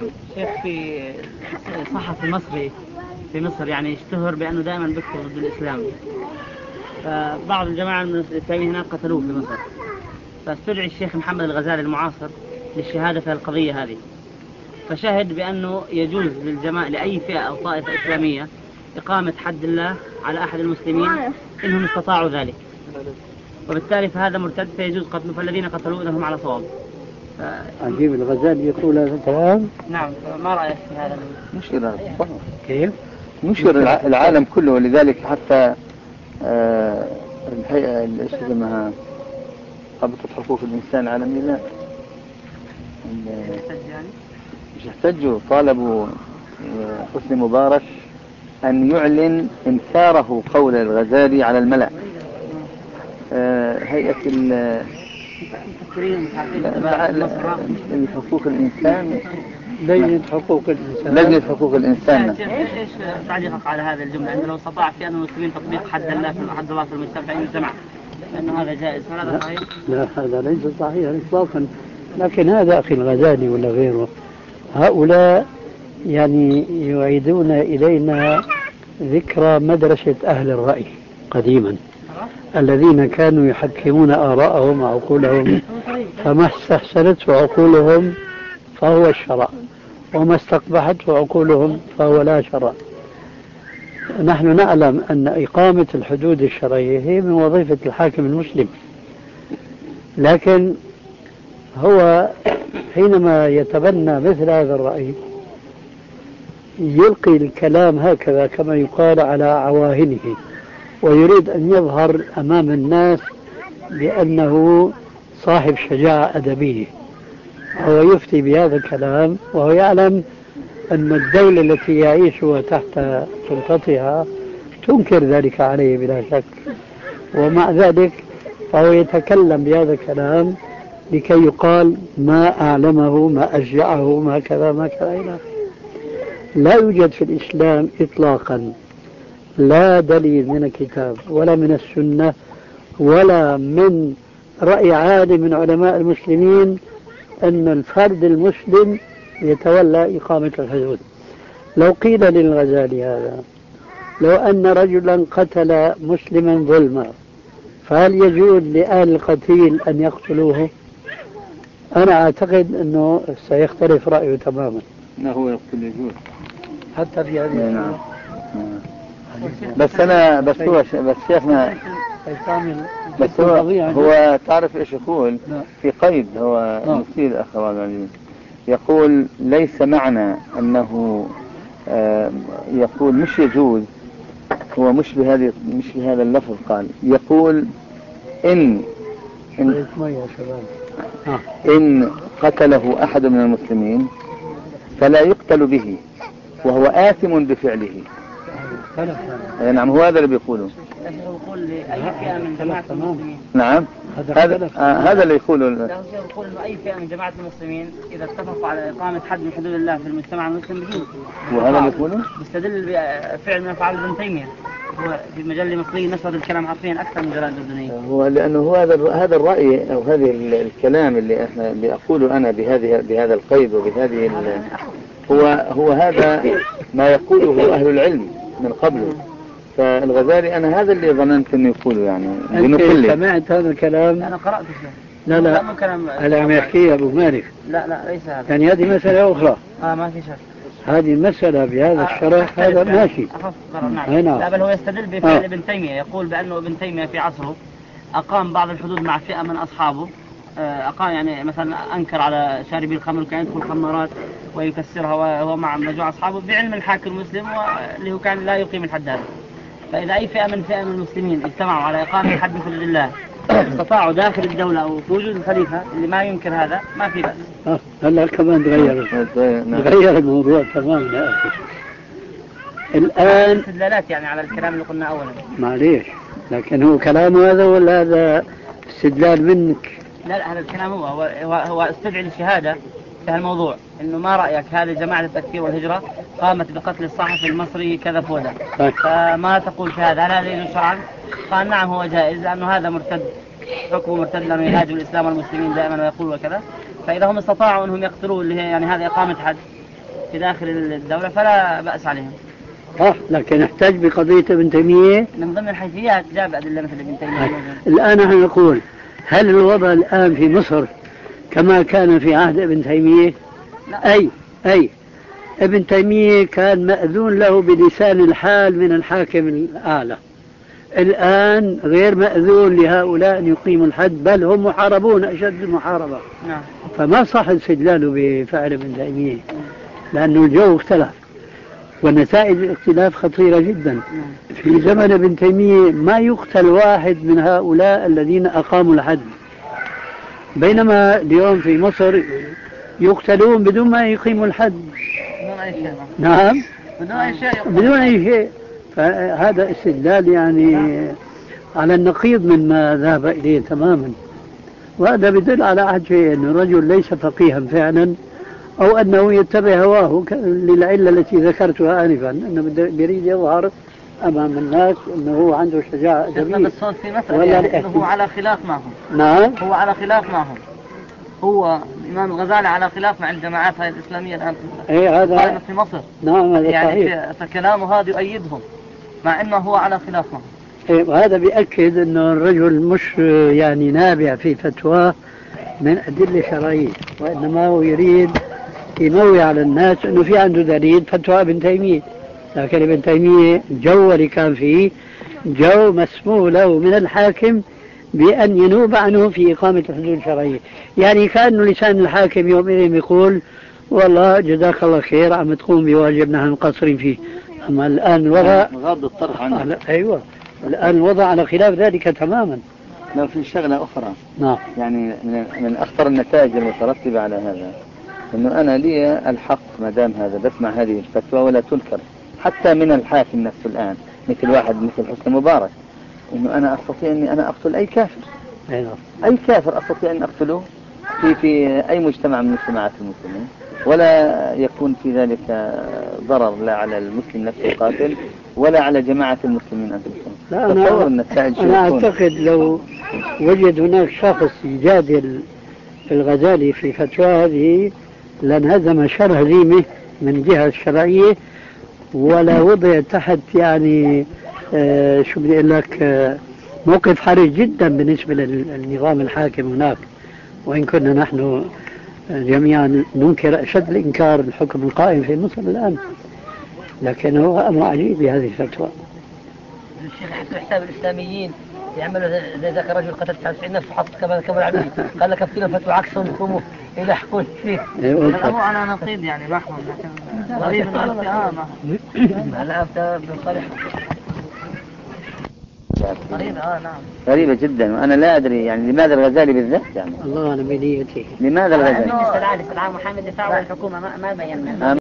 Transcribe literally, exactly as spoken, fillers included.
شيخ في صحفي مصري في مصر يعني اشتهر بأنه دائما بيكتب ضد الإسلام، فبعض الجماعة من الإسلاميين هناك قتلوه في مصر، فاستدعي الشيخ محمد الغزالي المعاصر للشهادة في القضية هذه، فشهد بأنه يجوز للجماعة لأي فئة أو طائفة إسلامية إقامة حد الله على أحد المسلمين إنهم استطاعوا ذلك، وبالتالي فهذا مرتد فيجوز قتله، فالذين قتلوه إنهم على صواب. ف... عجيب الغزالي يقول هذا الكلام. نعم، ما رأيك في هذا؟ نشر كيف؟ نشر العالم كله، ولذلك حتى آه الهيئة اللي اسمها رابطة حقوق الإنسان العالمية لا مش احتجوا، طالبوا حسني مبارك أن يعلن إنكاره قول الغزالي على الملأ. آه هيئة حقوق الإنسان لجنة حقوق الإنسان لجنة حقوق الإنسان ايش تعليقك على هذا الجملة أنه لو استطاع في أن المسلمين تطبيق حد الله في حد الله في المجتمع فإن الجماعة لأنه هذا جائز، هذا صحيح؟ لا هذا ليس صحيح إطلاقا، لكن هذا أخي الغزالي ولا غيره هؤلاء يعني يعيدون إلينا ذكرى مدرسة أهل الرأي قديما الذين كانوا يحكمون آراءهم وعقولهم، فما استحسنته عقولهم فهو الشرع، وما استقبحته عقولهم فهو لا شرع. نحن نعلم أن إقامة الحدود الشرعية هي من وظيفة الحاكم المسلم، لكن هو حينما يتبنى مثل هذا الرأي يلقي الكلام هكذا كما يقال على عواهنه، ويريد أن يظهر أمام الناس بأنه صاحب شجاعة أدبية، هو يفتي بهذا الكلام وهو يعلم أن الدولة التي يعيشها تحت سلطتها تنكر ذلك عليه بلا شك، ومع ذلك فهو يتكلم بهذا الكلام لكي يقال ما أعلمه ما أشجعه ما كذا ما كذا إلى آخره. لا يوجد في الإسلام إطلاقا لا دليل من الكتاب ولا من السنة ولا من رأي عالم من علماء المسلمين أن الفرد المسلم يتولى إقامة الحدود. لو قيل للغزالي هذا لو أن رجلا قتل مسلما ظلما فهل يجوز لأهل القتيل أن يقتلوه؟ أنا أعتقد أنه سيختلف رأيه تماما. لا هو يقتل يجوز حتى في هذه نعم. بس أنا بس هو بس شيخنا بس هو هو تعرف إيش يقول في قيد هو مثير أخوان يقول ليس معنى أنه آه يقول مش يجوز، هو مش بهذه مش بهذا اللفظ، قال يقول إن إن, إن قتله أحد من المسلمين فلا يقتل به وهو آثم بفعله. نعم هو هذا اللي بيقوله. يقول لأي فئة من جماعة المسلمين. نعم هذا آه هذا اللي يقوله. يقول إنه أي فئة من جماعة المسلمين إذا اتفقوا على إقامة حد من حدود الله في المجتمع المسلم بيجوز. وهذا اللي يقوله؟ بيستدل بفعل من أفعال ابن تيمية، هو في مجلة مصرية نشر الكلام حرفيا أكثر من جرائد أردنية. هو لأنه هو هذا هذا الرأي أو هذه الكلام اللي احنا اللي أقوله أنا بهذه بهذا القيد وبهذه هو هو هذا ما يقوله أهل العلم من قبله. فالغزالي أنا هذا اللي ظننت إنه يقوله يعني. أنت سمعت هذا الكلام؟ أنا قرأت فيه. لا لا هذا عم يحكيه أبو مالك. لا لا ليس هذا. يعني هذه مسألة أخرى. آه ما في شك. هذه المسألة بهذا الشرح آه هذا ماشي. نعم. لا بل هو يستدل بفعل آه. ابن تيمية، يقول بأنه ابن تيمية في عصره أقام بعض الحدود مع فئة من أصحابه، أقام يعني مثلا أنكر على شاربي الخمر وكان يدخل خمارات ويكسرها وهو مع مجموعة أصحابه بعلم الحاكم المسلم واللي هو كان لا يقيم الحد هذا. فإذا أي فئة من فئة من المسلمين اجتمعوا على إقامة حد من حدود الله استطاعوا داخل الدولة أو في وجود الخليفة اللي ما ينكر هذا ما في بأس. آه هلا كمان تغير تغير الموضوع تماما يا أخي. الآن استدلالات يعني على الكلام اللي قلنا أولا. معليش لكن هو كلامه هذا ولا هذا استدلال منك؟ لا لا هذا الكلام هو هو, هو استدعي الشهادة في هالموضوع إنه ما رأيك هذه جماعة التكفير والهجرة قامت بقتل الصحفي المصري كذا فودا، فما تقول في هذا؟ هل هذا يجوز شرعا؟ قال نعم هو جائز لأنه هذا مرتد حكمه مرتد لأنه يهاجم الإسلام والمسلمين دائما ويقول وكذا، فإذا هم استطاعوا أنهم يقتلوه اللي هي يعني هذه إقامة حد في داخل الدولة فلا بأس عليهم. صح، لكن نحتاج بقضية ابن تيمية من ضمن الحيثيات جاب أدلة مثل ابن تيمية. الآن نحن نقول هل الوضع الآن في مصر كما كان في عهد ابن تيمية؟ لا. أي أي ابن تيمية كان مأذون له بلسان الحال من الحاكم الأعلى. الآن غير مأذون لهؤلاء أن يقيموا الحد، بل هم محاربون أشد المحاربة. نعم. فما صح استدلاله بفعل ابن تيمية، لأنه الجو اختلف ونتائج الاختلاف خطيرة جدا. في زمن ابن تيمية ما يقتل واحد من هؤلاء الذين أقاموا الحد، بينما اليوم في مصر يقتلون بدون ما يقيموا الحد. بدون أي شيء. نعم، بدون أي شيء. بدون أي شيء. فهذا استدلال يعني على النقيض مما ذهب إليه تماما، وهذا يدل على أحد شيء، أن الرجل ليس فقيها فعلا، أو أنه يتبع هواه للعلة التي ذكرتها آنفا، أنه يريد يظهر أمام الناس أنه هو عنده شجاعة أدبية. بس هون في مسألة يعني أنه هو على خلاف معهم. نعم، هو على خلاف معهم. هو الإمام الغزالي على خلاف مع الجماعات هاي الإسلامية الآن إيه هذا في مصر. نعم هذا يعني صحيح. فكلامه هذا يؤيدهم مع أنه هو على خلاف معهم. إيه، وهذا بيأكد أنه الرجل مش يعني نابع في فتواه من أدلة شرعية، وإنما هو يريد ينوي على الناس أنه في عنده دليل فتوى ابن تيمية. لكن ابن تيمية جو اللي كان فيه جو مسموح له من الحاكم بأن ينوب عنه في إقامة الحدود الشرعية. يعني كأنه لسان الحاكم يومئذ يقول والله جزاك الله خير عم تقوم بواجب نحن مقصرين فيه. أما الآن الوضع غض الطرف عنه. أيوة، الآن الوضع على خلاف ذلك تماما. لو في شغلة أخرى نعم، يعني من, من أخطر النتائج المترتبة على هذا أنه أنا لي الحق ما دام هذا بسمع هذه الفتوى ولا تنكر حتى من الحاكم نفسه الآن، مثل واحد مثل حسني مبارك، أنه أنا أستطيع أني أنا أقتل أي كافر. أيوة. أي كافر أستطيع أن أقتله في في أي مجتمع من مجتمعات المسلمين، ولا يكون في ذلك ضرر لا على المسلم نفسه القاتل ولا على جماعة المسلمين أنفسهم. لا أنا, أنا أعتقد لو وجد هناك شخص يجادل الغزالي في فتوى هذه لانهزم شر هزيمة من جهة الشرعية، ولا وضع تحت يعني آه شو بدي أقول لك آه موقف حرج جدا بالنسبة للنظام الحاكم هناك. وإن كنا نحن جميعا ننكر أشد الإنكار الحكم القائم في مصر الآن، لكن هو أمر عجيب بهذه الفتوى. الشيخ حسب حساب الإسلاميين يعملوا زي ذاك الرجل قتل تسعة وتسعين نفس وحط كمان كمان عبيد قال لك افتنا فتوى عكسهم يقوموا يلحقون فيه. الأمر على نقيض يعني رحمة غريب اه لا بصريح غريبة. اه نعم غريبة جدا، وأنا لا أدري يعني لماذا الغزالي بالذات يعني. الله أعلم بنيته. لماذا الغزالي؟ بالنسبة لعلي سلام محمد دفاع والحكومة ما ما بينا.